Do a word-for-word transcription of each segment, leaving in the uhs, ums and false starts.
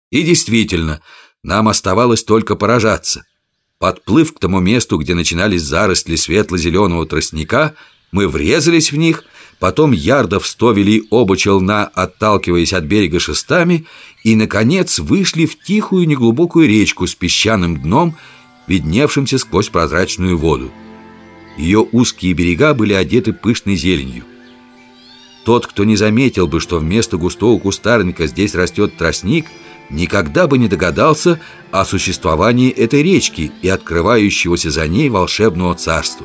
И действительно, нам оставалось только поражаться. Подплыв к тому месту, где начинались заросли светло-зеленого тростника, мы врезались в них, потом ярдов сто вели оба челна, отталкиваясь от берега шестами, и, наконец, вышли в тихую неглубокую речку с песчаным дном, видневшимся сквозь прозрачную воду. Ее узкие берега были одеты пышной зеленью. Тот, кто не заметил бы, что вместо густого кустарника здесь растет тростник, никогда бы не догадался о существовании этой речки и открывающегося за ней волшебного царства.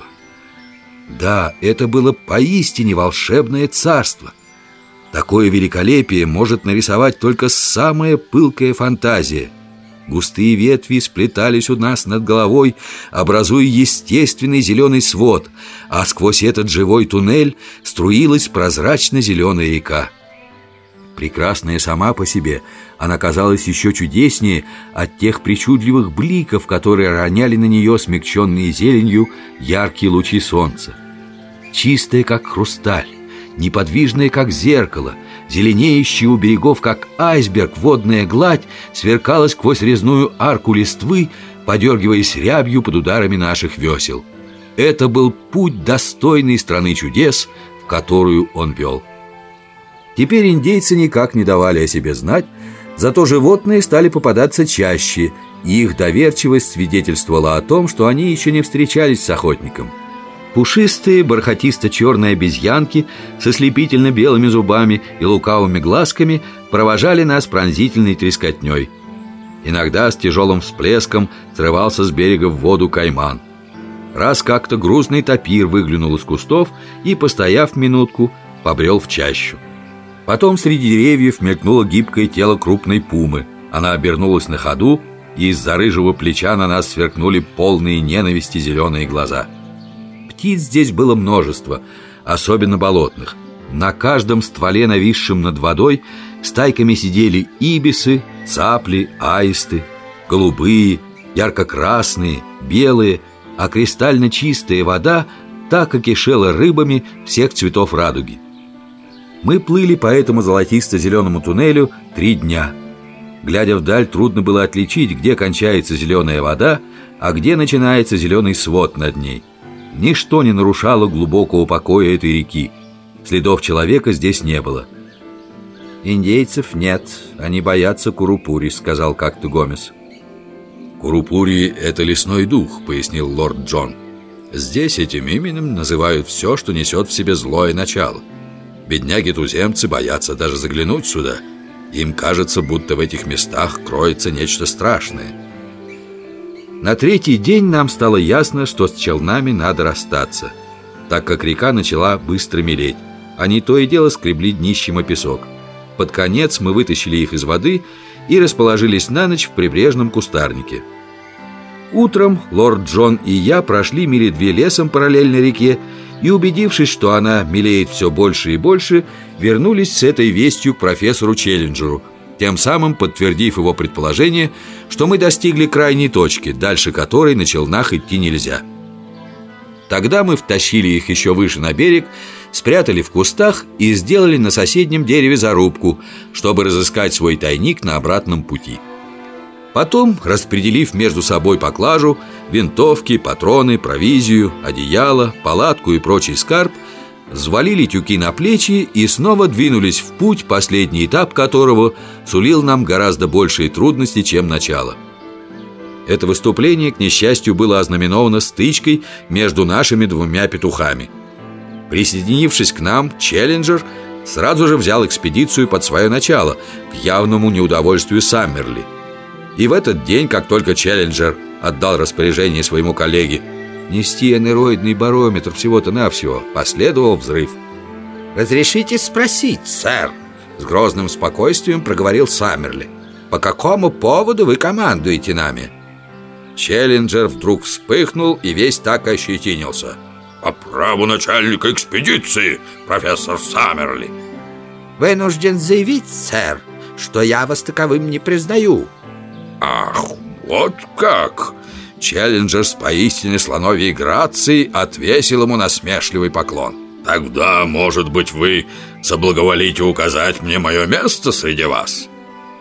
Да, это было поистине волшебное царство. Такое великолепие может нарисовать только самая пылкая фантазия. Густые ветви сплетались у нас над головой, образуя естественный зеленый свод, а сквозь этот живой туннель струилась прозрачно-зеленая река. Прекрасная сама по себе, она казалась еще чудеснее от тех причудливых бликов, которые роняли на нее смягченные зеленью яркие лучи солнца. Чистая, как хрусталь, неподвижная, как зеркало, зеленеющая у берегов, как айсберг, водная гладь сверкала сквозь резную арку листвы, подергиваясь рябью под ударами наших весел. Это был путь, достойный страны чудес, в которую он вел. Теперь индейцы никак не давали о себе знать, зато животные стали попадаться чаще, и их доверчивость свидетельствовала о том, что они еще не встречались с охотником. Пушистые, бархатисто-черные обезьянки со слепительно-белыми зубами и лукавыми глазками провожали нас пронзительной трескотней. Иногда с тяжелым всплеском срывался с берега в воду кайман. Раз как-то грузный тапир выглянул из кустов и, постояв минутку, побрел в чащу. Потом среди деревьев мелькнуло гибкое тело крупной пумы. Она обернулась на ходу, и из-за рыжего плеча на нас сверкнули полные ненависти зеленые глаза. Птиц здесь было множество, особенно болотных. На каждом стволе, нависшем над водой, стайками сидели ибисы, цапли, аисты, голубые, ярко-красные, белые, а кристально чистая вода так и кишела рыбами всех цветов радуги. Мы плыли по этому золотисто-зеленому туннелю три дня. Глядя вдаль, трудно было отличить, где кончается зеленая вода, а где начинается зеленый свод над ней. Ничто не нарушало глубокого покоя этой реки. Следов человека здесь не было. «Индейцев нет, они боятся Курупури», — сказал как-то Гомес. «Курупури — это лесной дух», — пояснил лорд Джон. «Здесь этим именем называют все, что несет в себе злое начало. Бедняги-туземцы боятся даже заглянуть сюда. Им кажется, будто в этих местах кроется нечто страшное». На третий день нам стало ясно, что с челнами надо расстаться, так как река начала быстро мелеть. Они то и дело скребли днищем о песок. Под конец мы вытащили их из воды и расположились на ночь в прибрежном кустарнике. Утром лорд Джон и я прошли мили две лесом параллельно реке и, убедившись, что она мелеет все больше и больше, вернулись с этой вестью к профессору Челленджеру, тем самым подтвердив его предположение, что мы достигли крайней точки, дальше которой на челнах идти нельзя. Тогда мы втащили их еще выше на берег, спрятали в кустах и сделали на соседнем дереве зарубку, чтобы разыскать свой тайник на обратном пути. Потом, распределив между собой поклажу, винтовки, патроны, провизию, одеяло, палатку и прочий скарб, взвалили тюки на плечи и снова двинулись в путь, последний этап которого сулил нам гораздо большие трудности, чем начало. Это выступление, к несчастью, было ознаменовано стычкой между нашими двумя петухами. Присоединившись к нам, Челленджер сразу же взял экспедицию под свое начало, к явному неудовольствию Саммерли. И в этот день, как только Челленджер отдал распоряжение своему коллеге нести анероидный барометр всего-то навсего, последовал взрыв. «Разрешите спросить, сэр?» — с грозным спокойствием проговорил Саммерли. «По какому поводу вы командуете нами?» Челленджер вдруг вспыхнул и весь так ощетинился. «По праву начальника экспедиции, профессор Саммерли!» «Вынужден заявить, сэр, что я вас таковым не признаю». «Ах, вот как!» Челленджер с поистине слоновьей грацией отвесил ему насмешливый поклон. «Тогда, может быть, вы соблаговолите указать мне мое место среди вас?»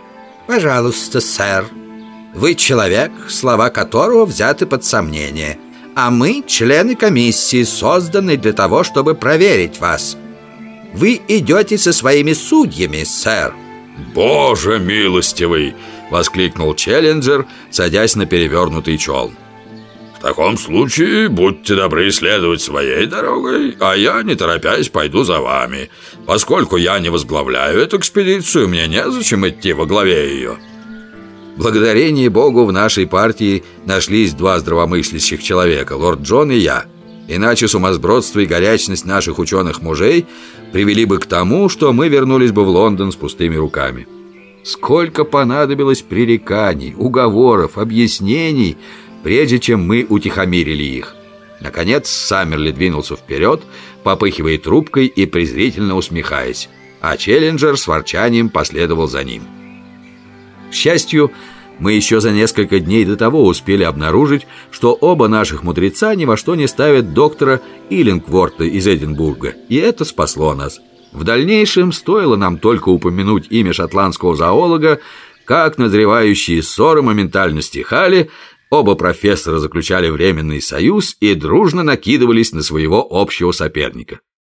Пожалуйста, сэр. Вы человек, слова которого взяты под сомнение, а мы члены комиссии, созданной для того, чтобы проверить вас. Вы идете со своими судьями, сэр. «Боже милостивый!» — воскликнул Челленджер, садясь на перевернутый челн. «В таком случае будьте добры следовать своей дорогой, а я, не торопясь, пойду за вами. Поскольку я не возглавляю эту экспедицию, мне незачем идти во главе ее». Благодарение Богу, в нашей партии нашлись два здравомыслящих человека, лорд Джон и я. Иначе сумасбродство и горячность наших ученых-мужей привели бы к тому, что мы вернулись бы в Лондон с пустыми руками. Сколько понадобилось пререканий, уговоров, объяснений, прежде чем мы утихомирили их. Наконец Саммерли двинулся вперед, попыхивая трубкой и презрительно усмехаясь, а Челленджер с ворчанием последовал за ним. К счастью, мы еще за несколько дней до того успели обнаружить, что оба наших мудреца ни во что не ставят доктора Иллингворта из Эдинбурга, и это спасло нас. В дальнейшем стоило нам только упомянуть имя шотландского зоолога, как назревающие ссоры моментально стихали, оба профессора заключали временный союз и дружно накидывались на своего общего соперника.